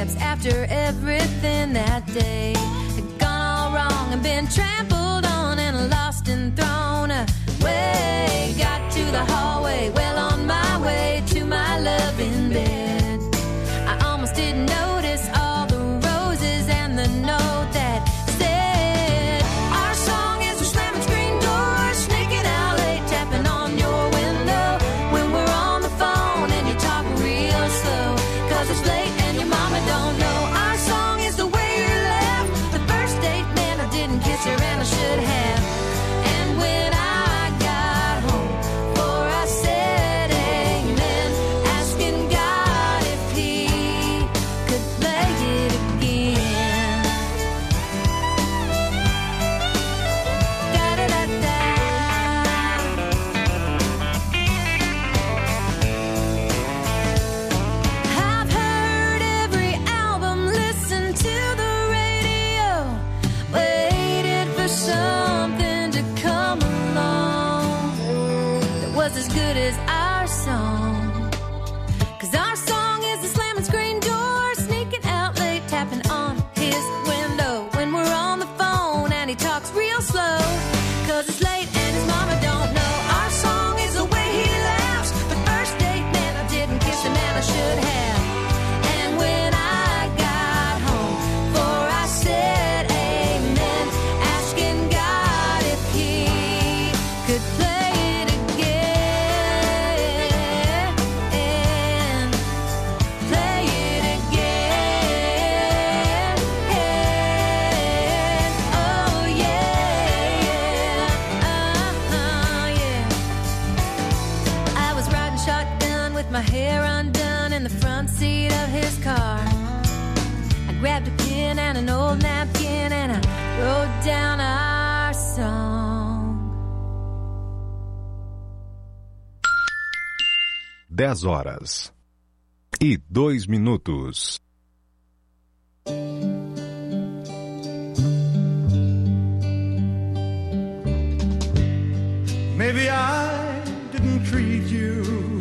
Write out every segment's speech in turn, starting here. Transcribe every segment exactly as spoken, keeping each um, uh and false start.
footsteps after everything that day had gone all wrong and been trampled on and lost and thrown away. Got to the hallway, well on my way to my love in bed. I almost didn't notice all the roses and the note that said, our song is for slamming screen doors, sneaking out late, tapping on your window when we're on the phone and you talk real slow, cause it's late and your mama don't know. Our song is the way you left the first date, man, I didn't kiss her and I should have. And when I got home, for I said amen, asking God if he could play it again. Da-da-da-da. I've heard every album, listened to the radio, waited for something to come along that was as good as our song. Cause our song is the slamming screen door, sneaking out late, tapping on his window when we're on the phone and he talks real slow, cause it's late and his mama don't know. Our song is the way he laughs the first date, man, I didn't kiss him and I should have. And when I got home, for I said amen, asking God if he could play it again, play it again. Oh yeah, uh-huh, yeah. I was riding shotgun with my hair undone in the front seat of his car. I grabbed a pen and an old napkin and I wrote down our song. dez horas e dois minutos. Maybe I didn't treat you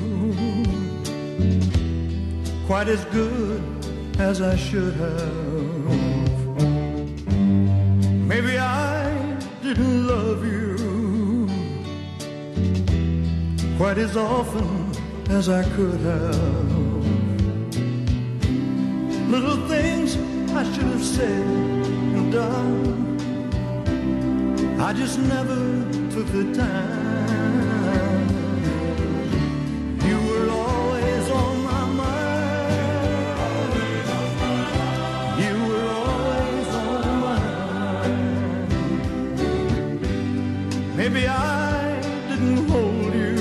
quite as good as I should have. Maybe I didn't love you quite as often as I could have. Little things I should have said and done, I just never took the time. You were always on my mind. You were always on my mind. Maybe I didn't hold you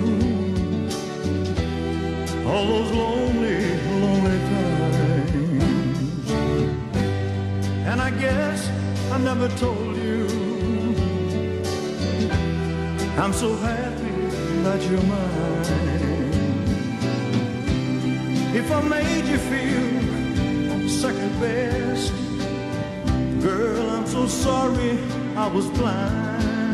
all those lonely, lonely times. And I guess I never told you I'm so happy that you're mine. If I made you feel second best, girl, I'm so sorry I was blind.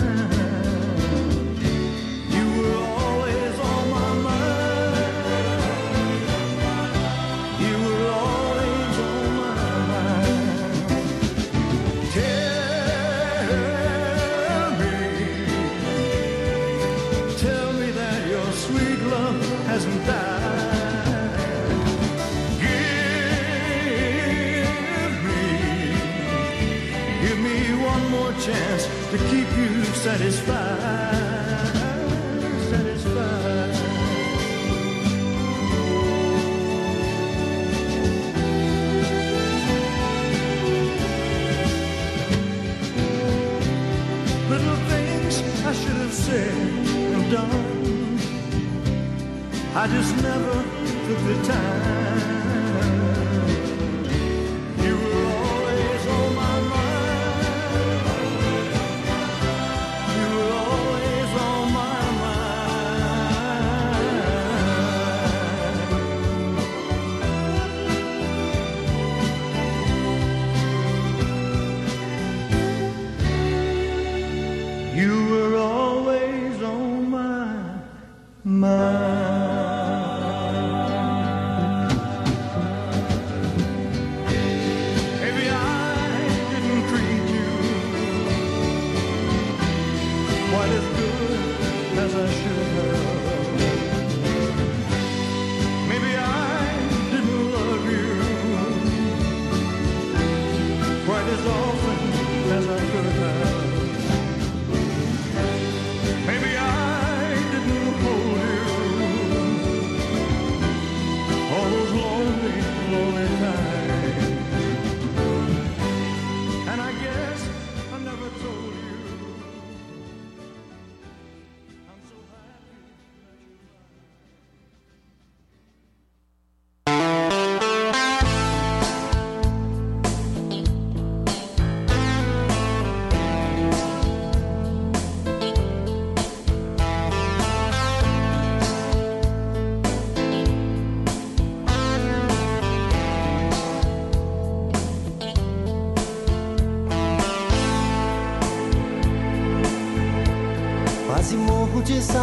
You were always on my mind. You were always on my mind. Tell me, tell me that your sweet love hasn't died. Give me, give me one more chance to keep you satisfied, satisfied. Little things I should have said and done, I just never took the time. You were always on my mind. You were always on my mind. You were always on my mind.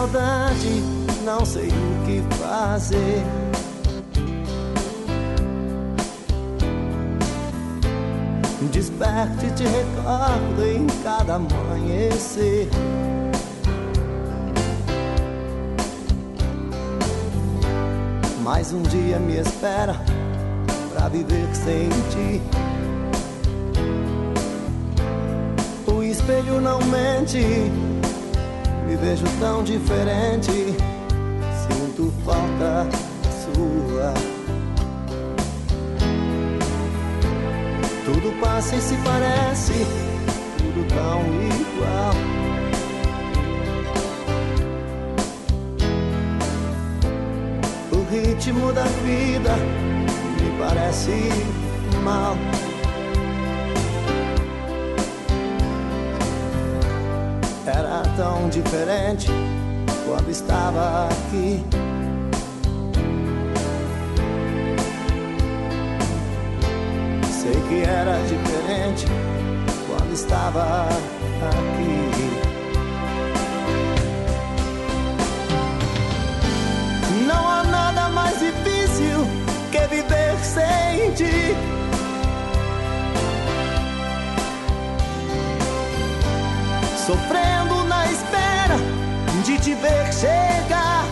saudade, não sei o que fazer. Desperto e te recordo em cada amanhecer. Mais um dia me espera pra viver sem ti. O espelho não mente, me vejo tão diferente. Sinto falta sua. Tudo passa e se parece, tudo tão igual. O ritmo da vida me parece mal. Era tão diferente quando estava aqui. Sei que era diferente quando estava aqui. Não há nada mais difícil que viver sem ti. Sofrendo na espera de te ver chegar.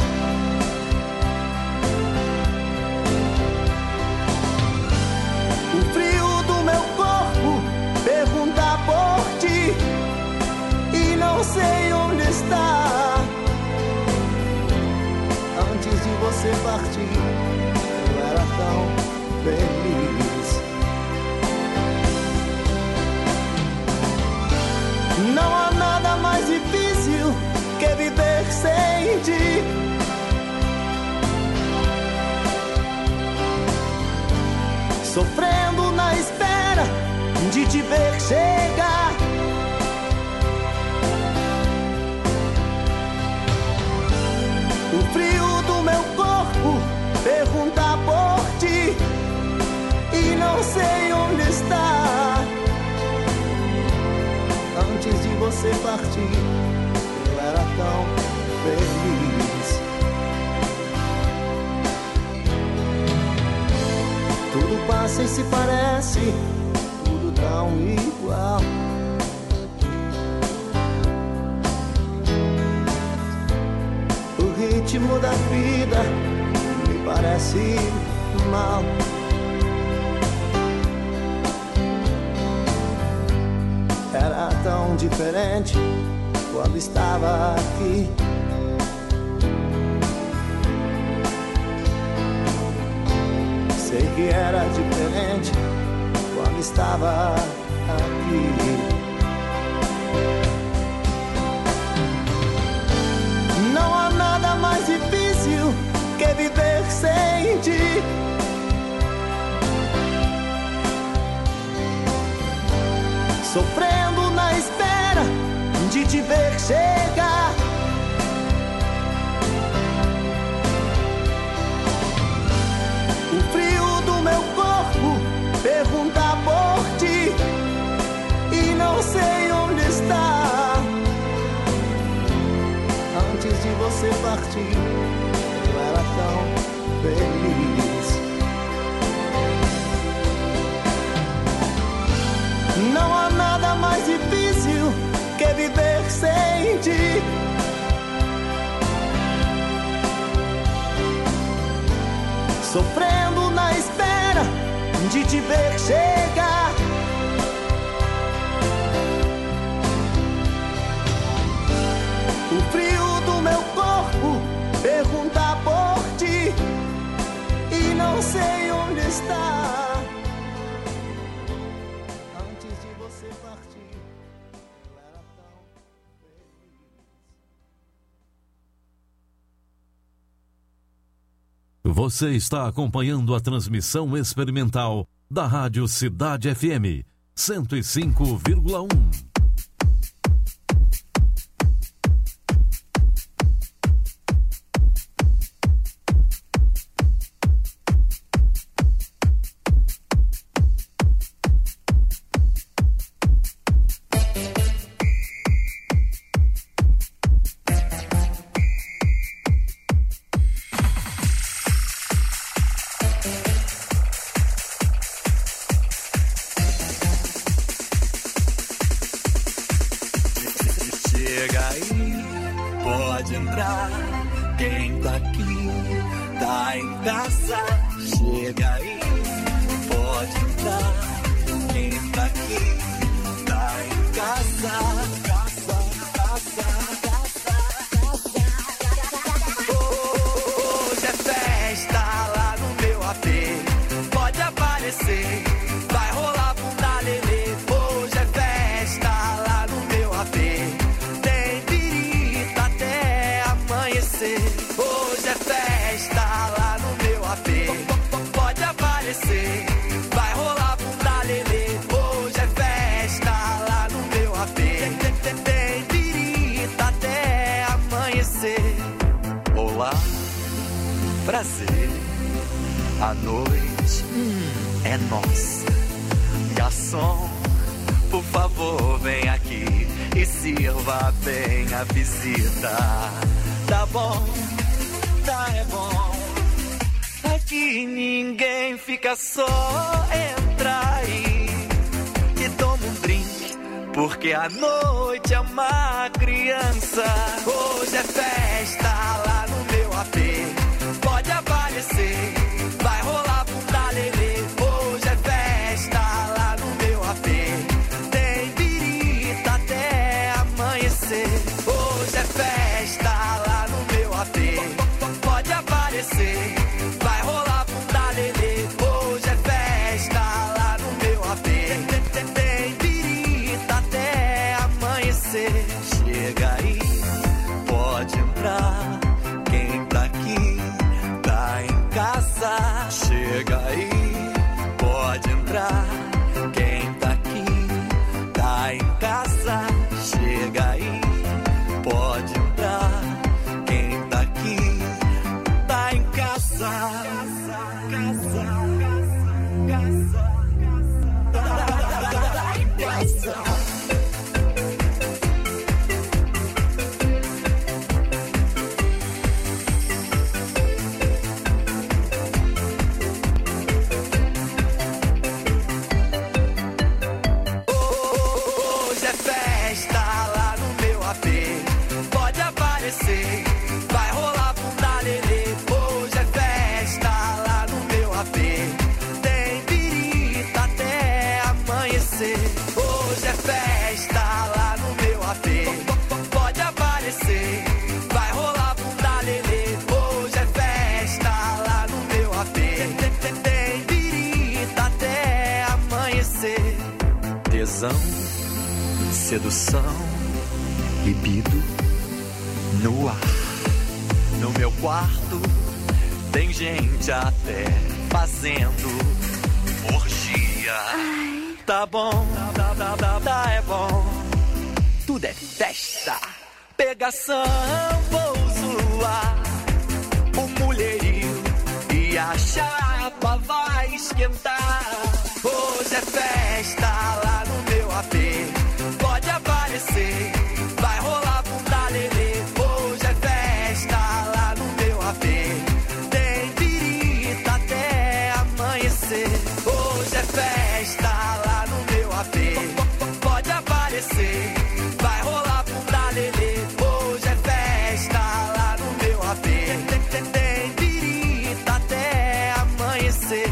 O frio do meu corpo pergunta por ti e não sei onde está. Antes de você partir, eu era tão feliz. Não há nada mais difícil que viver sem ti. Sofrendo na espera de te ver chegar. O frio do meu corpo pergunta por ti e não sei onde está. Antes de você partir, eu era tão feliz. Tudo passa e se parece, tudo tão igual. O ritmo da vida me parece mal. Era tão diferente quando estava aqui. Sei que era diferente quando estava aqui. Não há nada mais difícil que viver sem ti. Sofrendo na espera de te ver chegar. O frio do meu corpo pergunta por ti e não sei onde está. Antes de você partir, eu era tão feliz. Não há nada mais difícil que viver sem ti. Sofrendo na espera de te ver chegar. O frio do meu corpo pergunta por ti e não sei onde está. Você está acompanhando a transmissão experimental da Rádio Cidade F M cento e cinco vírgula um. pode entrar. Quem tá aqui, tá em casa. Chega aí, pode entrar. Quem tá aqui, tá em casa. Casa, casa, casa, casa. Hoje é festa lá no meu A P. Pode aparecer, vai rolar bunda lelê. Hoje é festa lá no meu A P. Tem pirita até amanhecer. Hoje é festa lá no meu A P. Pode aparecer, vai rolar bunda lelê. Hoje é festa lá no meu A P. Tem pirita até amanhecer. Olá, prazer, a noite hum, é nossa. Garçom, por favor, vem aqui e sirva bem a visita. Tá bom, tá é bom. Aqui ninguém fica só, entra aí e toma um drink, porque a noite é uma criança. Hoje é festa lá no meu A P. Pode aparecer, vai rolar bunda lelê. Hoje é festa lá no meu A P. Tem pirita até amanhecer. Hoje é festa lá no meu A P. Pode aparecer, vai rolar bunda lelê. Hoje é festa lá no meu A P. Tem pirita até amanhecer. Chega aí, pode entrar. Quem tá aqui, tá em casa. Chega aí, pode entrar. Quem tá aqui, tá em casa. Chega aí, pode entrar. Quem tá aqui, tá em casa. Casa, casa, casa, tá em casa. Hoje é festa lá no meu A P. Pode aparecer, vai rolar bunda lelê. Hoje é festa lá no meu A P. Tem pirita até amanhecer. Hoje é festa lá no meu A P. Pode aparecer, vai rolar bunda lelê. Hoje é festa lá no meu A P. Tem pirita até amanhecer. Tesão, sedução, libido no ar. No meu quarto tem gente até fazendo orgia. Tá bom, tá, tá, tá, tá, é bom. Tudo é festa, pegação, vou zoar. O mulherio e a chapa vai esquentar. Hoje é festa lá no meu A P. Pode aparecer, vai rolar bunda lelê. Hoje é festa lá no meu A P. Tem pirita até amanhecer. Hoje é festa lá no meu A P. Pode aparecer, vai rolar bunda lelê. Hoje é festa lá no meu A P. Tem pirita até amanhecer.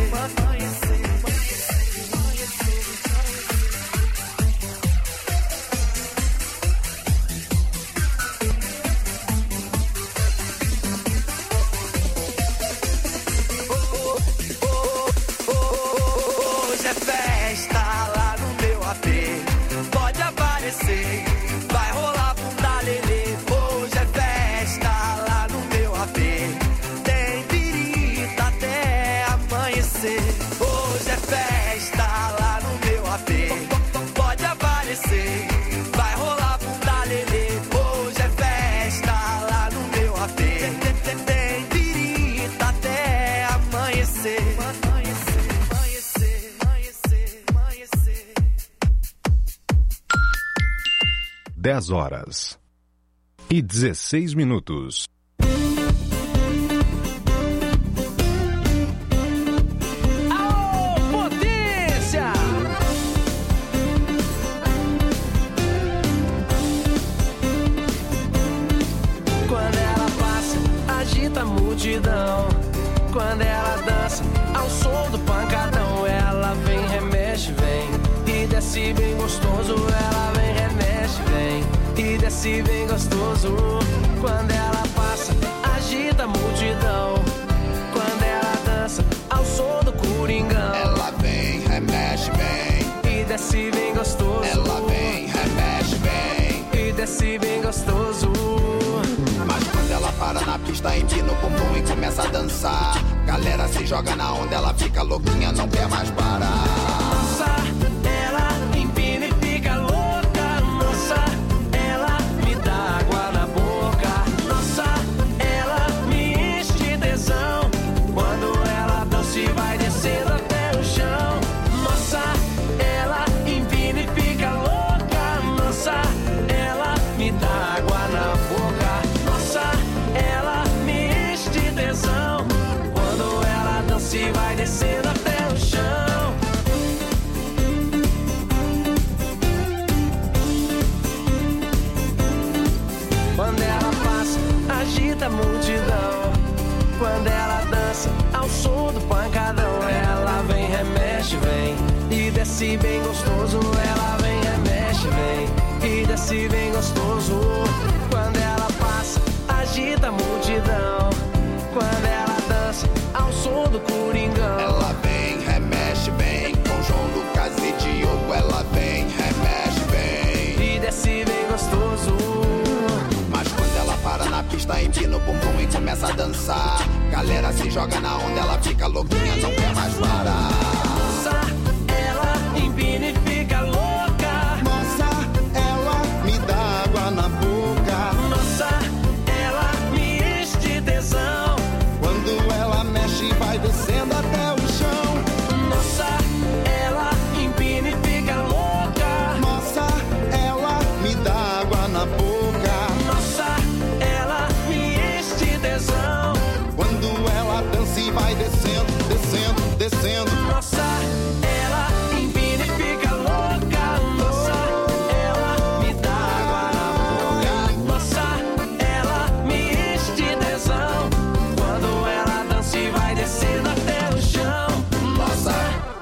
Hoje é festa lá no meu A P. Pode aparecer, vai rolar bunda lelê. Hoje é festa lá no meu A P. Tem pirita até amanhecer. Hoje é festa lá no meu A P. Pode aparecer, vai rolar bunda lelê. Hoje é festa lá no meu A P. Tem pirita até amanhecer. dez horas e dezesseis minutos. Aô, potência! Quando desce bem gostoso. Quando ela passa, agita a multidão. Quando ela dança, ao som do coringão. Ela vem, remexe bem. E desce bem gostoso. Ela vem, remexe bem. E desce bem gostoso. Mas quando ela para na pista, empina o bumbum e começa a dançar. Galera se joga na onda, ela fica louquinha, não quer mais parar. Nossa, ela empina e fica louca. Nossa, ela me dá água na boca. Nossa, ela me enche de tesão. Quando ela dança e vai descendo até o chão. Nossa, ela empina e fica louca. Nossa, ela me dá água na boca. Nossa, ela me enche de tesão. Quando ela dança e vai descendo até o chão. Quando ela passa, agita a multidão. Quando ela dança, ao som do pancadão. Ela vem, remexe, vem. E desce bem gostoso. Ela vem, remexe, vem. E desce bem gostoso. Quando ela passa, agita a multidão. Quando ela dança, ao som do coringão. Ela vem, remexe bem. Com João Lucas e Diogo. Ela vem, remexe bem. E desce bem gostoso. Mas quando ela para na pista, empina o bumbum e começa a dançar. Galera se joga na onda, ela fica louquinha, não quer mais parar. Nossa, ela empina e fica louca. Nossa, ela me dá água na boca. Nossa, ela me enche de tesão. Quando ela mexe e vai descendo até o chão. Nossa, ela empina e fica louca. Nossa, ela me dá água na boca. Nossa, ela me enche de tesão. Quando ela dança e vai descendo, descendo, descendo. Nossa, ela empina e fica louca. Nossa, ela me dá água na boca. Nossa, ela me enche de tesão. Quando ela dança e vai descendo até o chão. Nossa.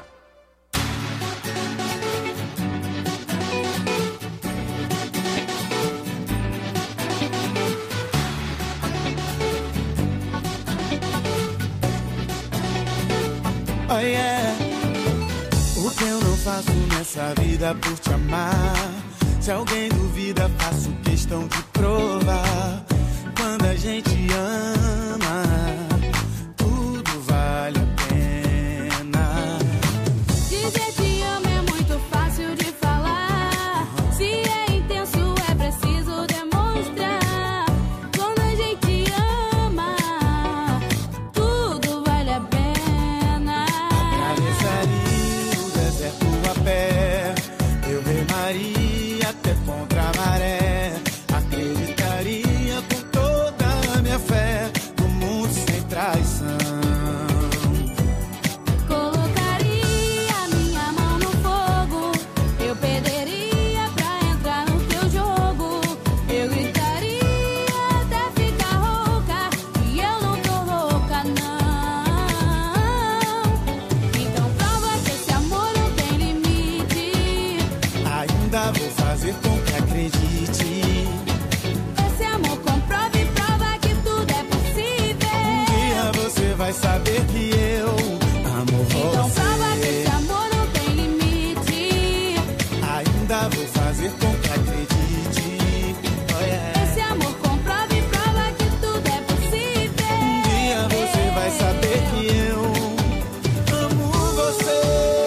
Oh yeah. O que eu não faço nessa vida por te amar? Se alguém duvida, faço questão de provar. Quando a gente ama, tudo vale a pena. Dizer te amo é muito fácil de falar. Se é intenso, é preciso demonstrar. Quando a gente ama, tudo vale a pena. Atravessaria o deserto a pé. Eu remaria até contra a maré. Acreditaria com toda a minha fé no mundo sem traição. Colocaria minha mão no fogo. Eu perderia pra entrar no teu jogo. Eu gritaria até ficar rouca. E eu não tô louca, não. Então prova que esse amor não tem limite. Ainda vou fazer com que acredite. Esse amor comprova e prova que tudo é possível. Um dia você vai saber que eu amo Então você. prova que esse amor não tem limite. Ainda vou fazer com que acredite. Oh, yeah. Esse amor comprova e prova que tudo é possível. Um dia você vai saber que eu amo você.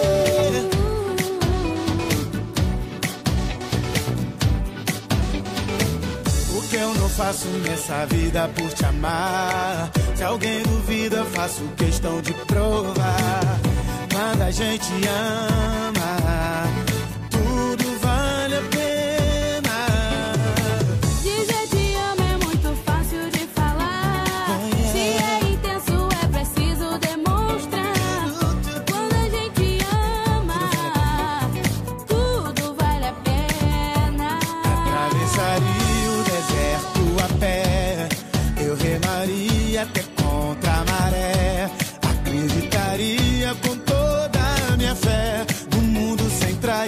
O que eu não faço nessa vida por te amar? Se alguém duvida, faço questão de provar. Quando a gente ama, tudo vale a pena. Dizer te amo é muito fácil de falar. Oh, yeah. Se é intenso, é preciso demonstrar. Quando a gente ama, tudo vale a pena. Atravessaria o deserto a pé. Eu remaria até contra a maré. Acreditaria com toda a minha fé no mundo sem traição.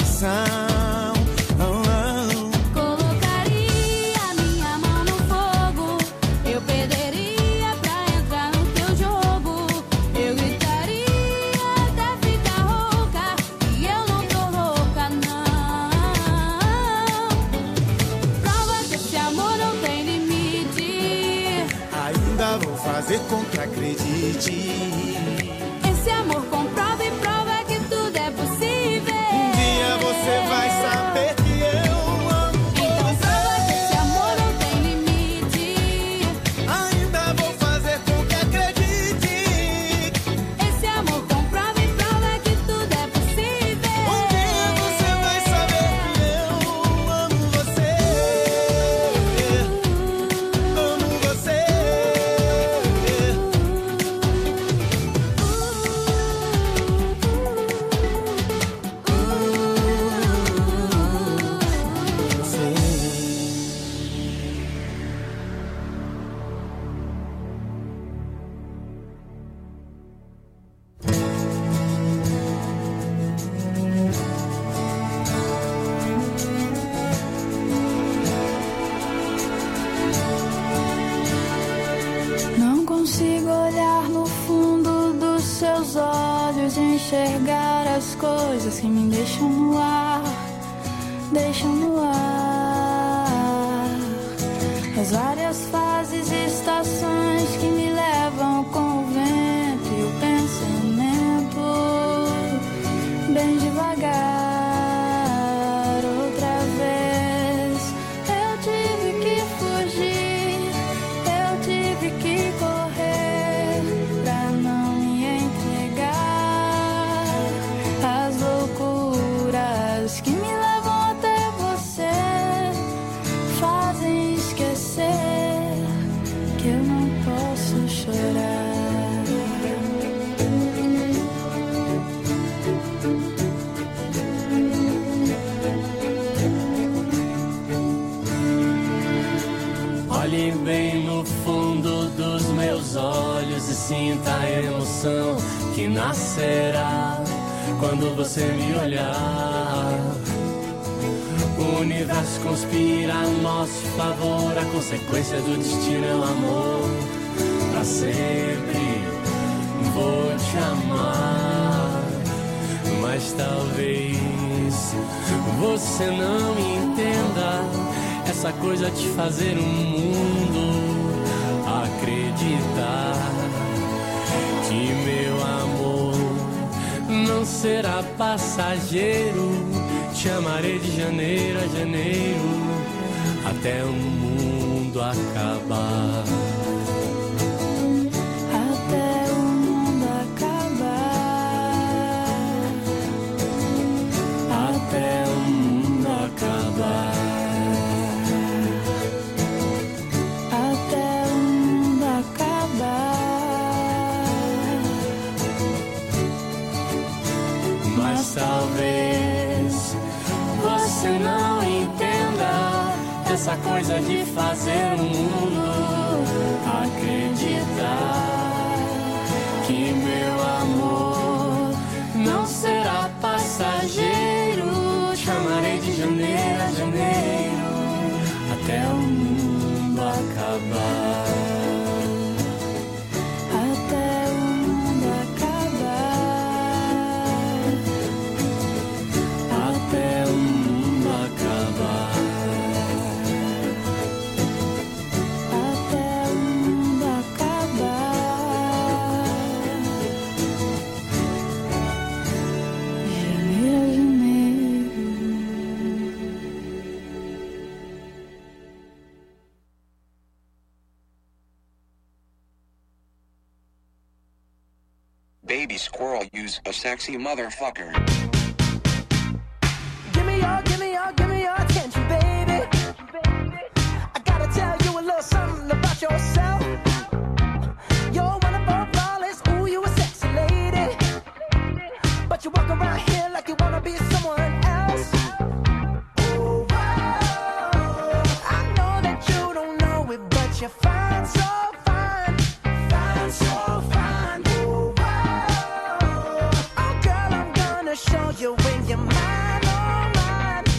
fazer com que acredite. Esse amor comprova e prova que tudo é possível. Um dia você vai saber que eu amo Então você. prova que esse amor não tem limite. Ainda vou fazer com que acredite. Esse amor comprova e prova que tudo é possível. Um dia você vai saber que eu amo você. Amo você. Não consigo olhar no fundo dos seus olhos e enxergar as coisas que me deixam no ar, deixam no ar. As várias fases e estações que me levam com o vento e o pensamento bem devagar. Outra vez eu tive que fugir, eu tive que correr pra não me entregar às loucuras que me levam até você, fazem esquecer que eu não posso chorar. Olhe bem no fundo dos meus olhos e sinta a emoção que nascerá quando você me olhar. O universo conspira a nosso favor, a consequência do destino é o amor. Pra sempre vou te amar, mas talvez você não entenda essa coisa de fazer o mundo acreditar que meu amor não será passageiro. Te amarei de janeiro a janeiro até o mundo acabar. Até o mundo acabar. Até o mundo acabar. Até o mundo acabar. Mas talvez você não entenda essa coisa de fazer o mundo acreditar que meu amor não será passageiro. Te amarei de janeiro a janeiro até o mundo acabar. Até o mundo acabar. Até o mundo acabar. Até o mundo acabar. Janeiro a janeiro. Baby squirrel, use a sexy motherfucker. Give me your, give me your, give me your attention, baby. I gotta tell you a little something about yourself. You're one of our flawless, ooh, you a sexy lady. But you walk around here like you wanna be someone else. Ooh, whoa. I know that you don't know it, but you're fine, so fine. Fine, so fine. Ooh, whoa. Oh, girl, I'm gonna show you when you're mine, oh mine.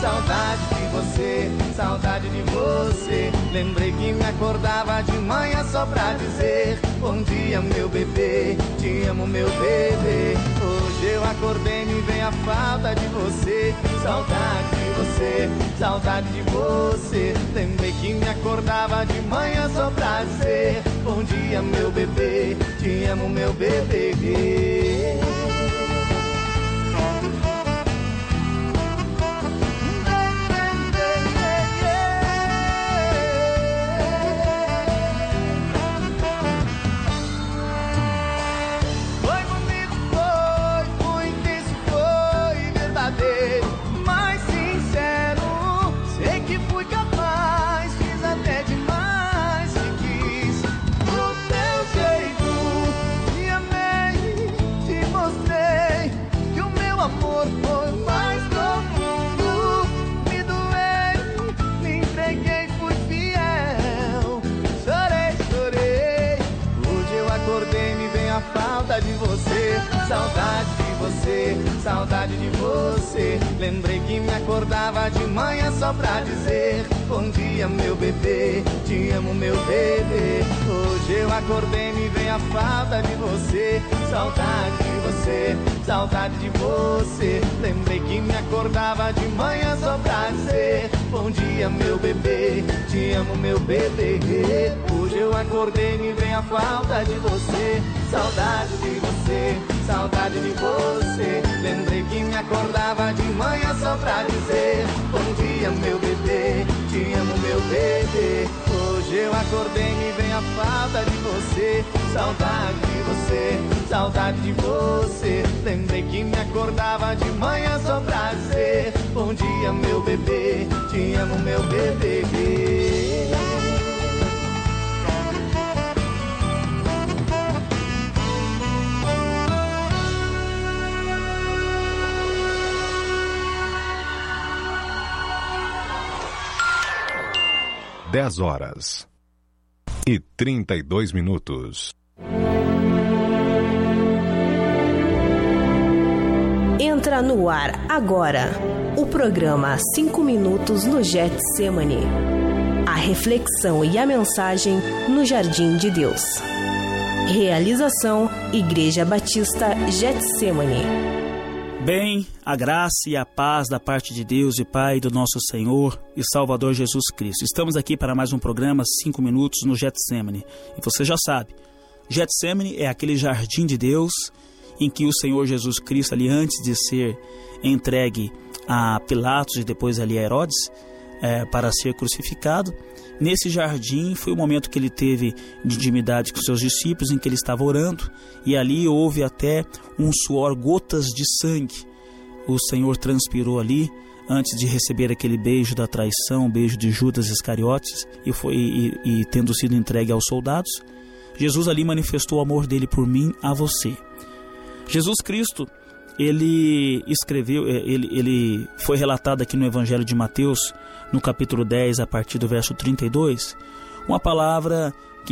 saudade de você, saudade de você. Lembrei que me acordava de manhã só pra dizer: bom dia, meu bebê, te amo, meu bebê. Hoje eu acordei e me vem a falta de você, saudade de você, saudade de você. Lembrei que me acordava de manhã só pra dizer: bom dia, meu bebê, te amo, meu bebê. De você, saudade de você, saudade de você. Lembrei que me acordava de manhã só pra dizer: bom dia, meu bebê, te amo, meu bebê. Hoje eu acordei e me vem a falta de você, saudade de você, saudade de você. Lembrei que me acordava de manhã só pra dizer: bom dia, meu bebê, te amo, meu bebê. Hoje eu acordei e me vem a falta de você, saudade de você, saudade de você. Lembrei que me acordava de manhã só pra dizer: bom dia, meu bebê, te amo, meu bebê. Hoje eu acordei e me vem a falta de você, saudade de você, saudade de você. Lembrei que me acordava de manhã só pra dizer: bom dia, meu bebê, te amo, meu bebê. dez horas e trinta e dois minutos. Entra no ar agora o programa cinco minutos no Getsemane. A reflexão e a mensagem no Jardim de Deus. Realização Igreja Batista Getsemane. Bem, a graça e a paz da parte de Deus e Pai do nosso Senhor e Salvador Jesus Cristo. Estamos aqui para mais um programa cinco minutos no Getsemane. E você já sabe, Getsemane é aquele jardim de Deus em que o Senhor Jesus Cristo, ali antes de ser entregue a Pilatos e depois ali a Herodes, é, para ser crucificado, nesse jardim foi o momento que ele teve de intimidade com seus discípulos, em que ele estava orando, e ali houve até um suor, gotas de sangue. O Senhor transpirou ali antes de receber aquele beijo da traição, o beijo de Judas Iscariotes, e, foi, e, e tendo sido entregue aos soldados, Jesus ali manifestou o amor dele por mim, a você. Jesus Cristo, ele escreveu, ele, ele foi relatado aqui no Evangelho de Mateus, no capítulo dez, a partir do verso trinta e dois, uma palavra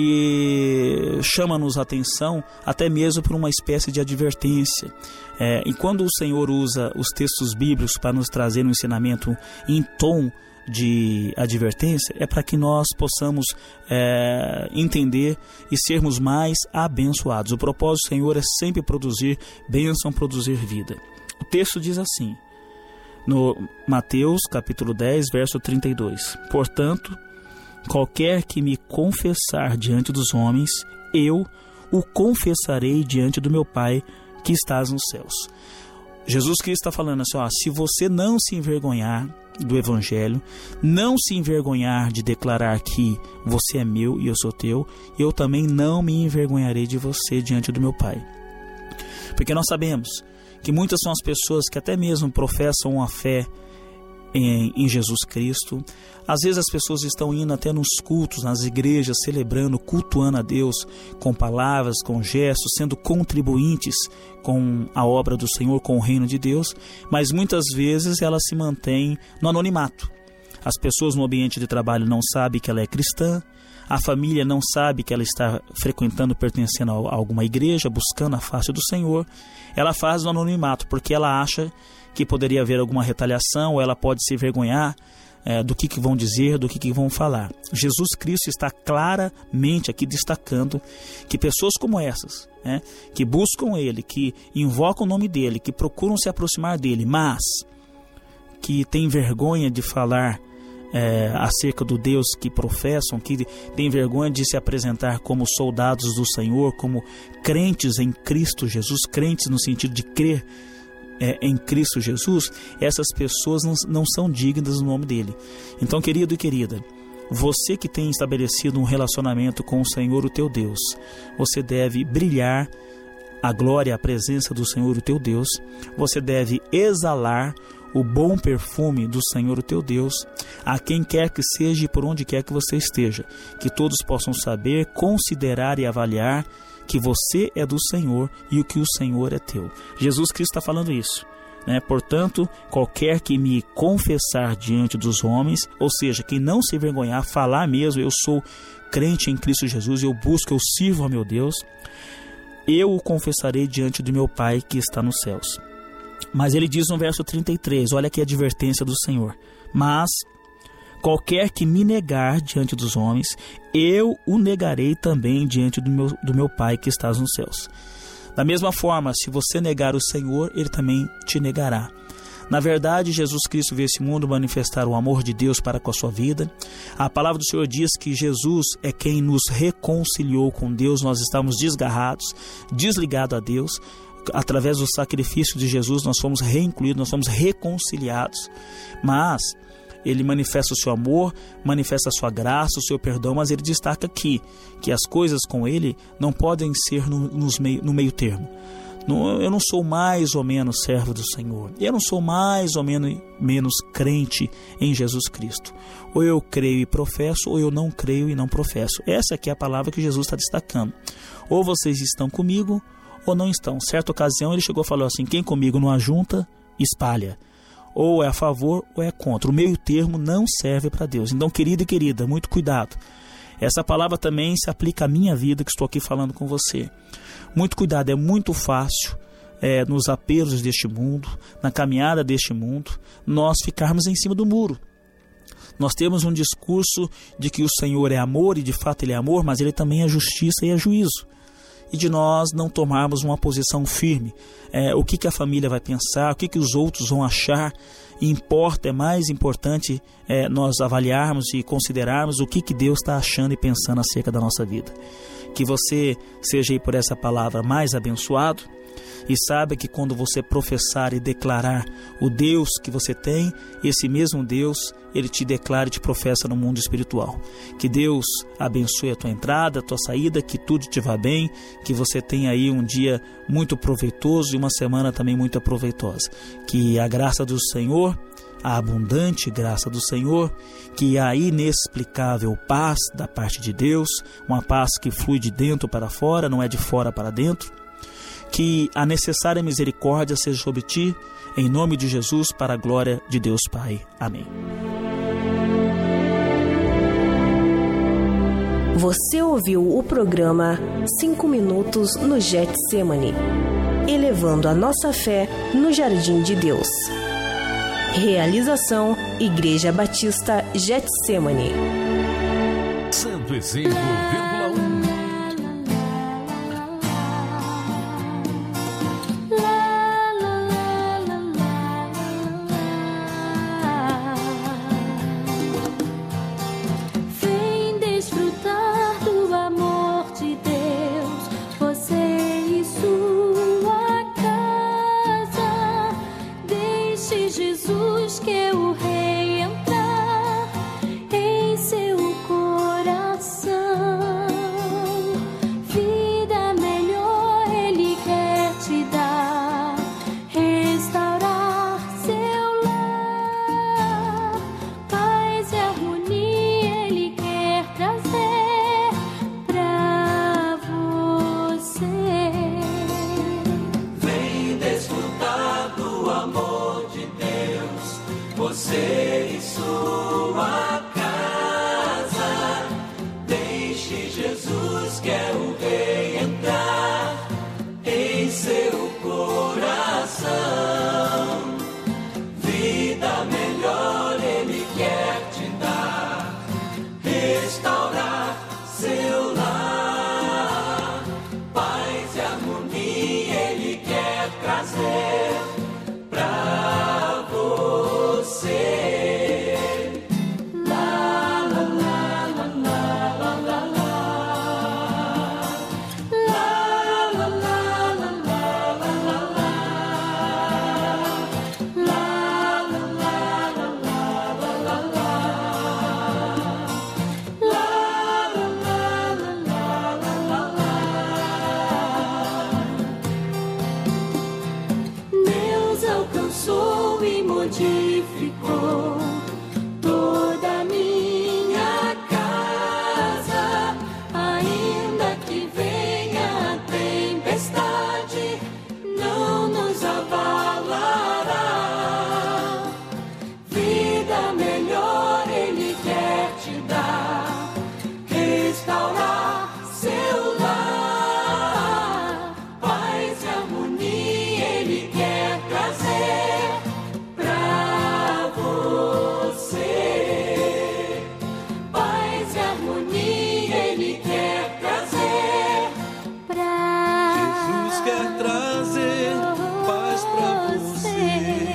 que chama-nos a atenção até mesmo por uma espécie de advertência. É, e quando o Senhor usa os textos bíblicos para nos trazer um ensinamento em tom de advertência, é para que nós possamos é, entender e sermos mais abençoados. O propósito do Senhor é sempre produzir bênção, produzir vida. O texto diz assim, no Mateus capítulo dez, verso trinta e dois: portanto, qualquer que me confessar diante dos homens, eu o confessarei diante do meu Pai que estás nos céus. Jesus Cristo está falando assim, ó, se você não se envergonhar do Evangelho, não se envergonhar de declarar que você é meu e eu sou teu, eu também não me envergonharei de você diante do meu Pai. Porque nós sabemos que muitas são as pessoas que até mesmo professam uma fé Em, em Jesus Cristo. Às vezes as pessoas estão indo até nos cultos, nas igrejas, celebrando, cultuando a Deus com palavras, com gestos, sendo contribuintes com a obra do Senhor, com o reino de Deus, mas muitas vezes ela se mantém no anonimato. As pessoas no ambiente de trabalho não sabem que ela é cristã, a família não sabe que ela está frequentando, pertencendo a alguma igreja, buscando a face do Senhor, ela faz no anonimato, porque ela acha que poderia haver alguma retaliação, ou ela pode se envergonhar é, do que, que vão dizer, do que, que vão falar. Jesus Cristo está claramente aqui destacando que pessoas como essas, né, que buscam Ele, que invocam o nome dEle, que procuram se aproximar dEle, mas que têm vergonha de falar É, acerca do Deus que professam, que tem vergonha de se apresentar como soldados do Senhor, como crentes em Cristo Jesus, crentes no sentido de crer é, em Cristo Jesus, essas pessoas não, não são dignas do nome dele. Então, querido e querida, você que tem estabelecido um relacionamento com o Senhor, o teu Deus, você deve brilhar a glória, a presença do Senhor, o teu Deus, você deve exalar o bom perfume do Senhor, o teu Deus, a quem quer que seja e por onde quer que você esteja, que todos possam saber, considerar e avaliar que você é do Senhor e o que o Senhor é teu. Jesus Cristo está falando isso, né? Portanto, qualquer que me confessar diante dos homens, ou seja, quem não se envergonhar, falar mesmo, eu sou crente em Cristo Jesus, eu busco, eu sirvo a meu Deus, eu o confessarei diante do meu Pai que está nos céus. Mas ele diz no verso trinta e três, olha aqui a advertência do Senhor: mas qualquer que me negar diante dos homens, eu o negarei também diante do meu, do meu Pai que está nos céus. Da mesma forma, se você negar o Senhor, ele também te negará. Na verdade, Jesus Cristo veio a esse mundo manifestar o amor de Deus para com a sua vida. A palavra do Senhor diz que Jesus é quem nos reconciliou com Deus. Nós estávamos desgarrados, desligados a Deus. Através do sacrifício de Jesus nós fomos reincluídos, nós fomos reconciliados. Mas ele manifesta o seu amor, manifesta a sua graça, o seu perdão, mas ele destaca aqui que as coisas com ele não podem ser no, nos meio, no meio termo. Eu não sou mais ou menos servo do Senhor, eu não sou mais ou menos, menos crente em Jesus Cristo. Ou eu creio e professo, ou eu não creio e não professo. Essa aqui é a palavra que Jesus está destacando. Ou vocês estão comigo, ou não estão. Certa ocasião ele chegou e falou assim: quem comigo não ajunta, espalha. Ou é a favor ou é contra. O meio termo não serve para Deus. Então, querido e querida, muito cuidado. Essa palavra também se aplica à minha vida, que estou aqui falando com você. Muito cuidado, é muito fácil é, nos apelos deste mundo, na caminhada deste mundo, nós ficarmos em cima do muro. Nós temos um discurso de que o Senhor é amor, e de fato Ele é amor, mas Ele também é justiça e é juízo. E de nós não tomarmos uma posição firme. É, o que, que a família vai pensar, o que, que os outros vão achar. Importa, é mais importante é, nós avaliarmos e considerarmos o que, que Deus está achando e pensando acerca da nossa vida. Que você seja aí por essa palavra mais abençoado. E saiba que quando você professar e declarar o Deus que você tem, esse mesmo Deus, Ele te declara e te professa no mundo espiritual. Que Deus abençoe a tua entrada, a tua saída, que tudo te vá bem, que você tenha aí um dia muito proveitoso e uma semana também muito proveitosa. Que a graça do Senhor, a abundante graça do Senhor, que a inexplicável paz da parte de Deus, uma paz que flui de dentro para fora, não é de fora para dentro, que a necessária misericórdia seja sobre ti, em nome de Jesus, para a glória de Deus Pai. Amém. Você ouviu o programa cinco minutos no Getsemane, elevando a nossa fé no jardim de Deus. Realização Igreja Batista Getsemane. cento e cinco vírgula um Entrar em seu coração. restaurar seu lar. Paz e harmonia Ele quer trazer pra você. Lá, lá, lá, lá, lá, lá, lá, lá. Lá, lá, lá, lá, lá, lá, lá, lá. Lá, lá, lá, lá, lá, lá, lá, lá. Lá, lá, lá, lá, lá, lá, lá. Deus alcançou e modificou toda a minha casa, ainda que venha a tempestade, não nos abalará. Vida melhor Ele quer te dar, restaurar seu lar. Paz e harmonia Ele quer trazer pra você. Paz e harmonia Ele quer trazer pra Jesus quer trazer paz pra você.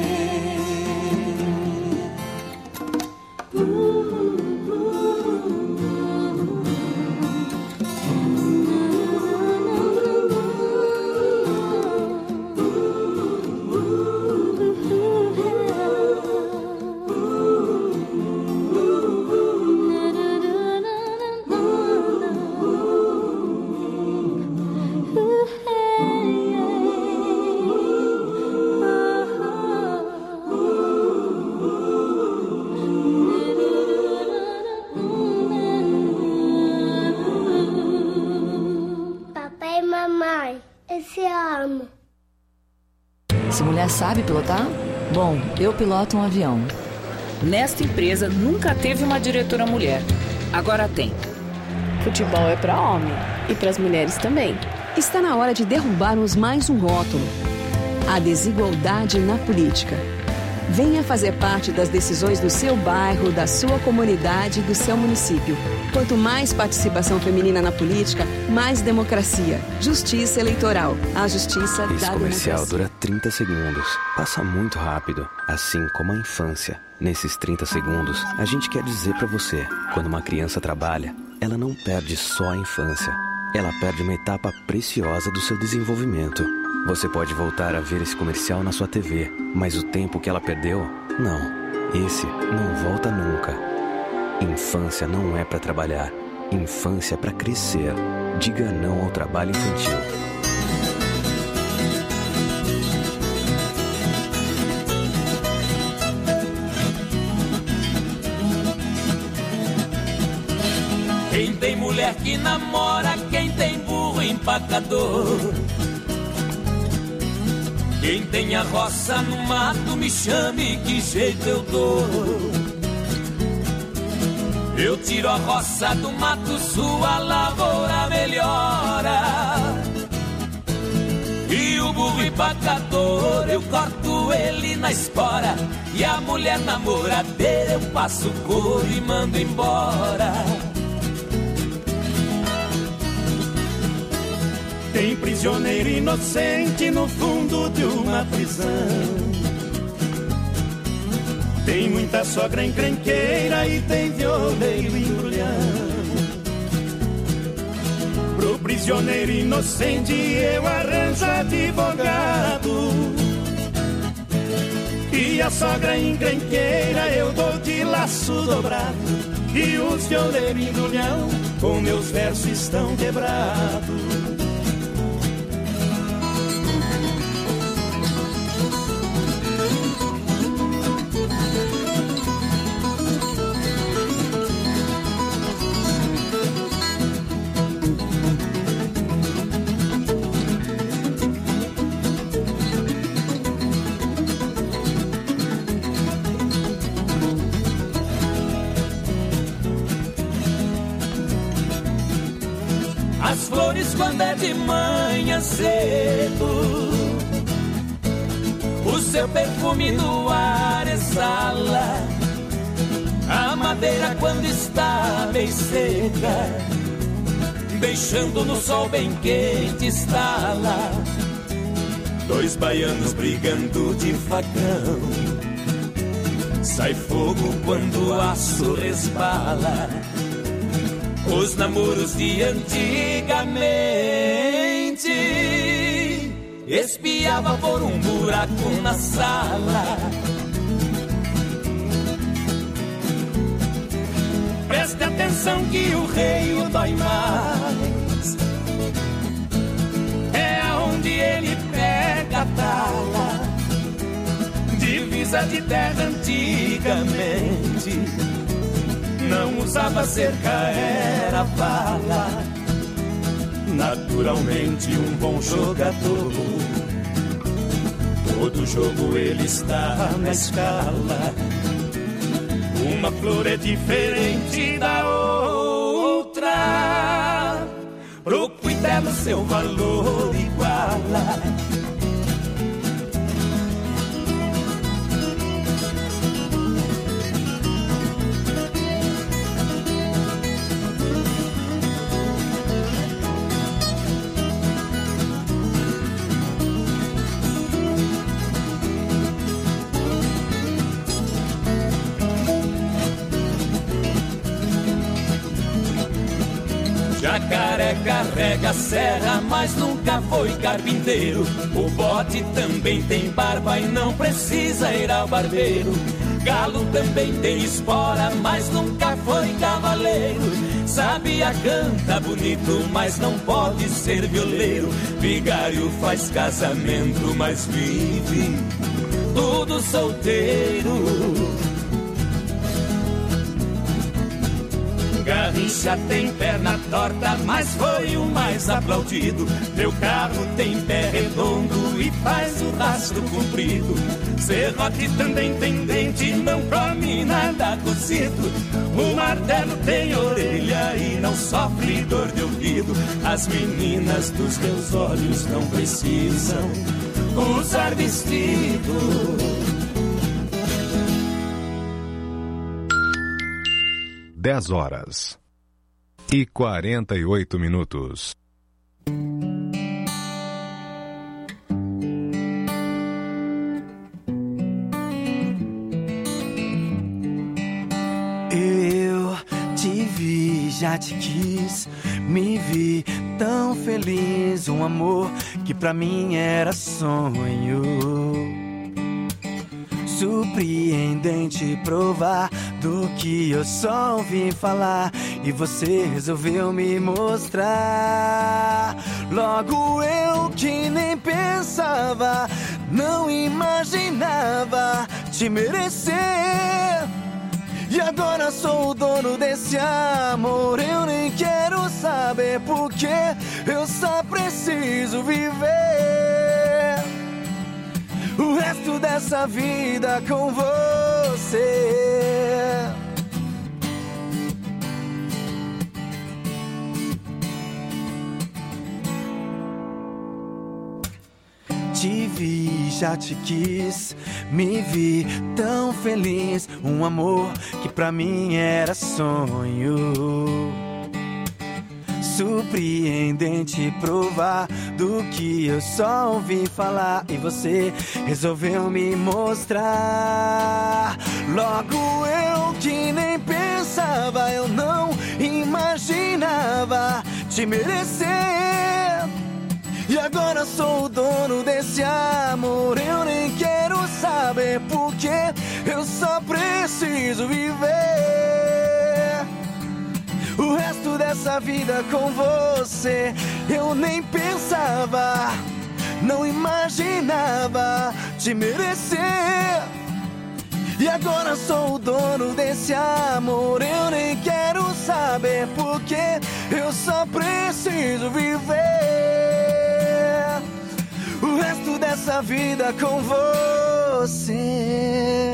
Papai e mamãe, eu te amo. Essa mulher sabe pilotar? Bom, eu piloto um avião. Nesta empresa nunca teve uma diretora mulher. Agora tem. Futebol é para homem e para as mulheres também. Está na hora de derrubarmos mais um rótulo: a desigualdade na política. Venha fazer parte das decisões do seu bairro, da sua comunidade e do seu município. Quanto mais participação feminina na política, mais democracia. Justiça eleitoral. A justiça Esse da comercial democracia. dura trinta segundos. Passa muito rápido, assim como a infância. Nesses trinta segundos, a gente quer dizer pra você: quando uma criança trabalha, ela não perde só a infância. Ela perde uma etapa preciosa do seu desenvolvimento. Você pode voltar a ver esse comercial na sua T V, mas o tempo que ela perdeu, não. Esse não volta nunca. Infância não é pra trabalhar. Infância é pra crescer. Diga não ao trabalho infantil. Quem tem mulher que namora, quem tem burro empacador, quem tem a roça no mato, me chame, que jeito eu dou. Eu tiro a roça do mato, sua lavoura melhora. E o burro empacador, eu corto ele na espora. E a mulher namoradeira, eu passo couro e mando embora. Tem prisioneiro inocente no fundo de uma prisão. Tem muita sogra encrenqueira e tem violeiro embrulhão. Pro prisioneiro inocente eu arranjo advogado. E a sogra encrenqueira eu dou de laço dobrado. E os violeiros embrulhão com meus versos estão quebrados. As flores quando é de manhã cedo, o seu perfume no ar exala. A madeira quando está bem seca, deixando no sol bem quente estala. Dois baianos brigando de facão, sai fogo quando o aço resbala. Os namoros de antigamente espiava por um buraco na sala. Preste atenção que o rei o dói mais, é aonde ele pega a tala. Divisa de terra antigamente não usava cerca, era bala. Naturalmente um bom jogador, todo jogo ele está na escala. Uma flor é diferente da outra, pro cuidado seu valor iguala. Jacaré carrega a serra, mas nunca foi carpinteiro. O bode também tem barba e não precisa ir ao barbeiro. Galo também tem espora, mas nunca foi cavaleiro. Sabia, canta bonito, mas não pode ser violeiro. Vigário faz casamento, mas vive tudo solteiro. Garrincha tem perna torta, mas foi o mais aplaudido. Meu carro tem pé redondo e faz o rastro comprido. Serrote também tem dente, não come nada cozido. O martelo tem orelha e não sofre dor de ouvido. As meninas dos meus olhos não precisam usar vestido. dez horas e quarenta e oito minutos. Eu te vi, já te quis, me vi tão feliz. Um amor que pra mim era sonho. Surpreendente provar do que eu só ouvi falar, e você resolveu me mostrar. Logo eu que nem pensava, não imaginava te merecer. E agora sou o dono desse amor. Eu nem quero saber porque eu só preciso viver o resto dessa vida com você. Te vi, já te quis, me vi tão feliz. Um amor que pra mim era sonho. Surpreendente provar do que eu só ouvi falar, e você resolveu me mostrar. Logo eu que nem pensava, eu não imaginava te merecer. E agora sou o dono desse amor. Eu nem quero saber porque eu só preciso viver o resto dessa vida com você. Eu nem pensava, não imaginava te merecer. E agora sou o dono desse amor. Eu nem quero saber porque eu só preciso viver o resto dessa vida com você.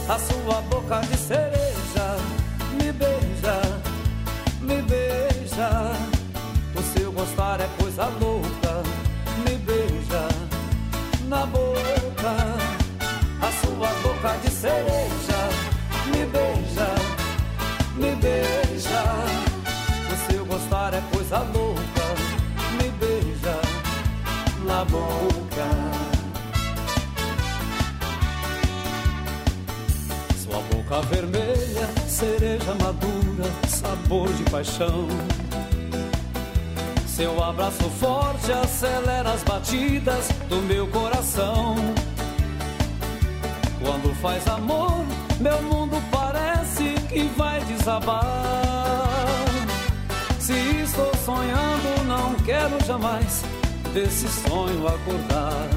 A sua boca de cereja me beija, me beija. O seu gostar é coisa louca, me beija na boca. A sua boca de cereja me beija, me beija. O seu gostar é coisa louca, me beija na boca. Sua boca vermelha, cereja madura, sabor de paixão. Seu abraço forte acelera as batidas do meu coração. Quando faz amor, meu mundo parece que vai desabar. Se estou sonhando, não quero jamais desse sonho acordar.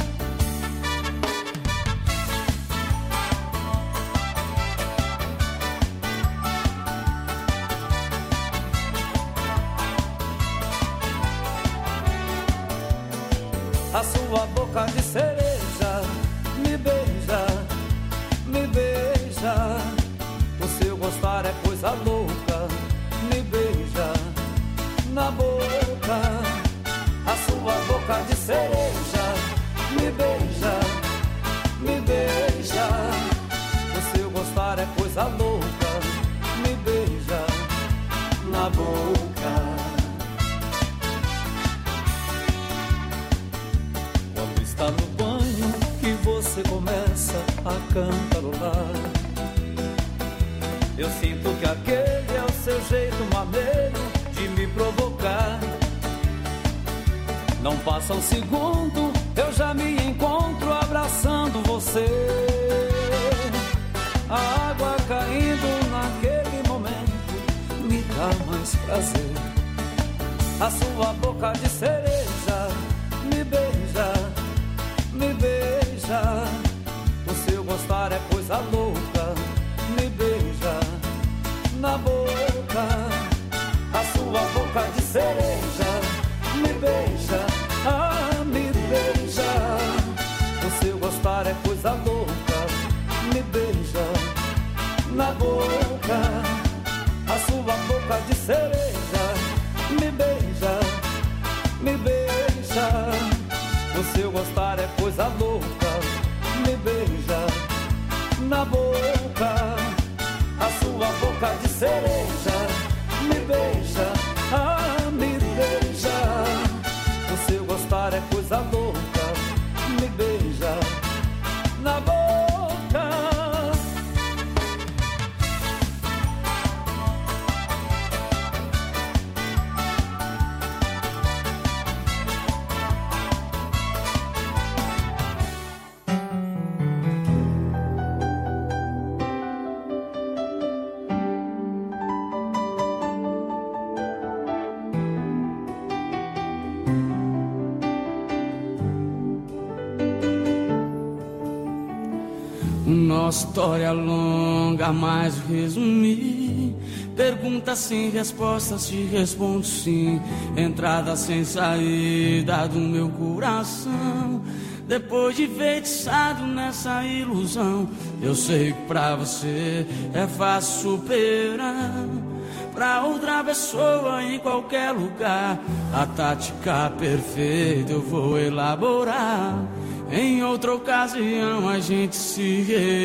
A sua boca de cereja me beija, me beija. O seu gostar é coisa louca, me beija na boca. A sua boca de cereja me beija, me beija. O seu gostar é coisa louca, me beija na boca. Está no banho que você começa a cantarolar. Eu sinto que aquele é o seu jeito maneiro de me provocar. Não passa um segundo, eu já me encontro abraçando você. A água caindo naquele momento me dá mais prazer. A sua boca de cereja me beija, me beija. O seu gostar é coisa louca, me beija na boca. A sua boca de cereja me beija, ah, me beija. O seu gostar é coisa louca, me beija na boca. A sua boca de cereja me beija, me beija. O seu gostar é coisa louca, me beija na boca. A sua boca de cereja me beija, ah, me beija. O seu gostar é coisa louca, me beija na boca. Nossa história longa, mas resumir. Perguntas sem respostas, te respondo sim. Entrada sem saída do meu coração. Depois de feitiçado nessa ilusão, eu sei que pra você é fácil superar. Pra outra pessoa em qualquer lugar, a tática perfeita eu vou elaborar. Em outra ocasião a gente se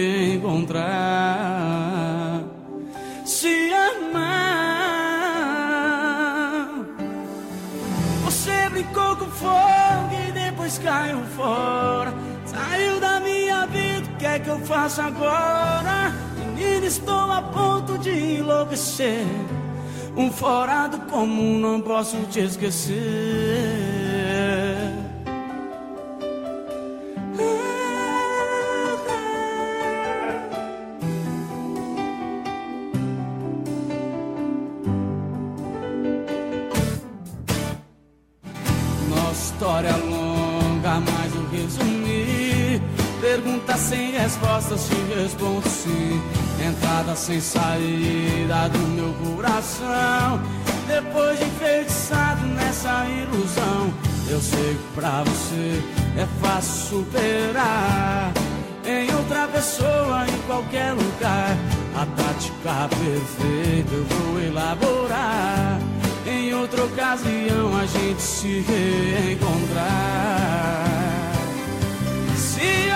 reencontrar, se amar. Você brincou com fogo e depois caiu fora. Saiu da minha vida, o que é que eu faço agora? Menina, estou a ponto de enlouquecer. Um fora do comum, não posso te esquecer. História longa, mas eu resumi. Perguntas sem respostas, te respondo sim. Entrada sem saída do meu coração. Depois de enfeitiçado nessa ilusão, eu sei que pra você é fácil superar. Em outra pessoa, em qualquer carro perfeito eu vou elaborar. Em outra ocasião a gente se reencontrar. Se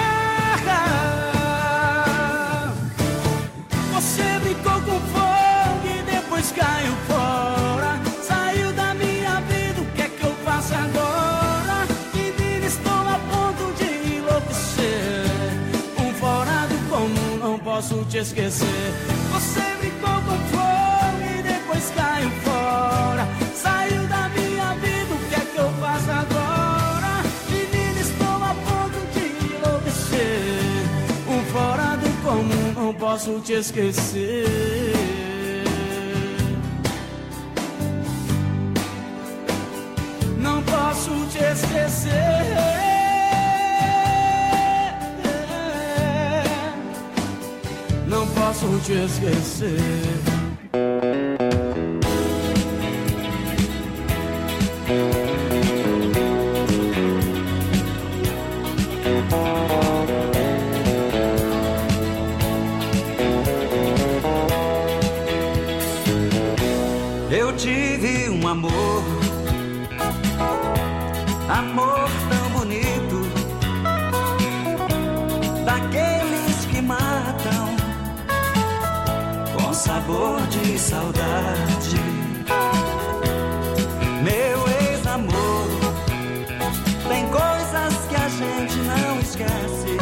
amar. Você brincou com fogo e depois caiu fora. Saiu da minha vida, o que é que eu faço agora? Menina, estou a ponto de enlouquecer. Um fora do comum, não posso te esquecer. Você brincou com fogo e depois caiu fora. Saiu da minha vida, o que é que eu faço agora? Menina, estou a ponto de enlouquecer. Um fora do comum, não posso te esquecer. Não posso te esquecer. Não posso te esquecer. Eu tive um amor, amor tão bonito, daqueles que matam com sabor de saudade. Meu ex-amor, tem coisas que a gente não esquece,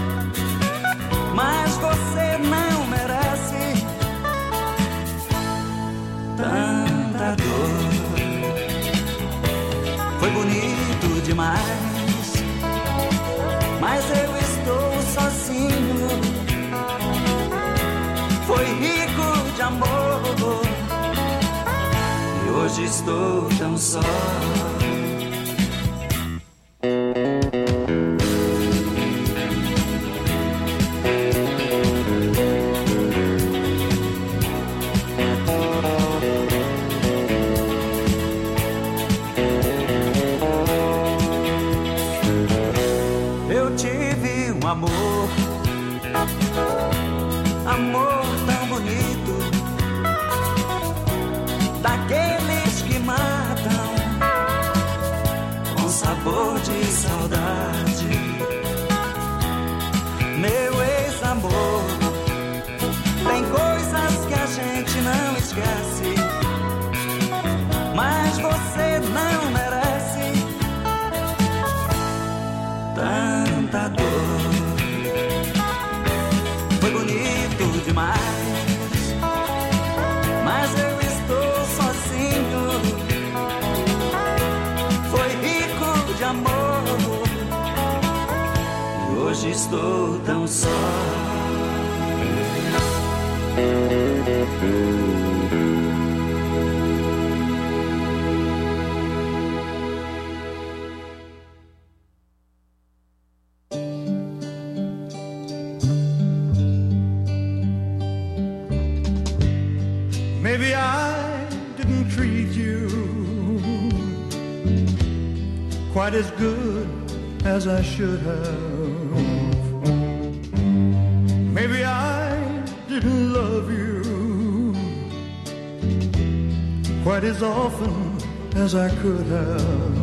mas você não merece tanta dor. Foi bonito demais, mas eu estou sozinho. Foi rico de amor e hoje estou tão só. Eu tive um amor, amor tão bonito, daqueles que matam com sabor de saudade. Meu ex-amor, tem coisas que a gente não esquece, mas você não merece tanta dor. Foi bonito demais, mas eu estou sozinho. Foi rico de amor e hoje estou tão só. Maybe I didn't treat you quite as good as I should have. Maybe I didn't love you quite as often as I could have.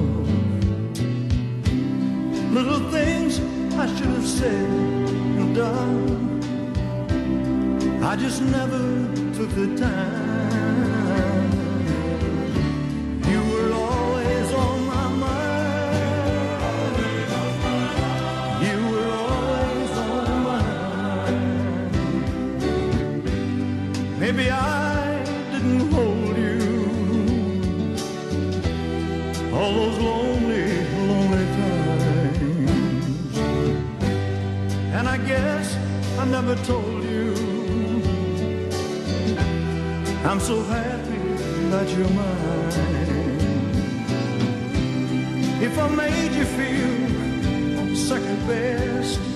Little things I should have said and done, I just never took the time. You were always on my mind. You were always on my mind. Maybe I didn't hold you all those lonely, lonely times. And I guess I never told you I'm so happy that you're mine. If I made you feel second best,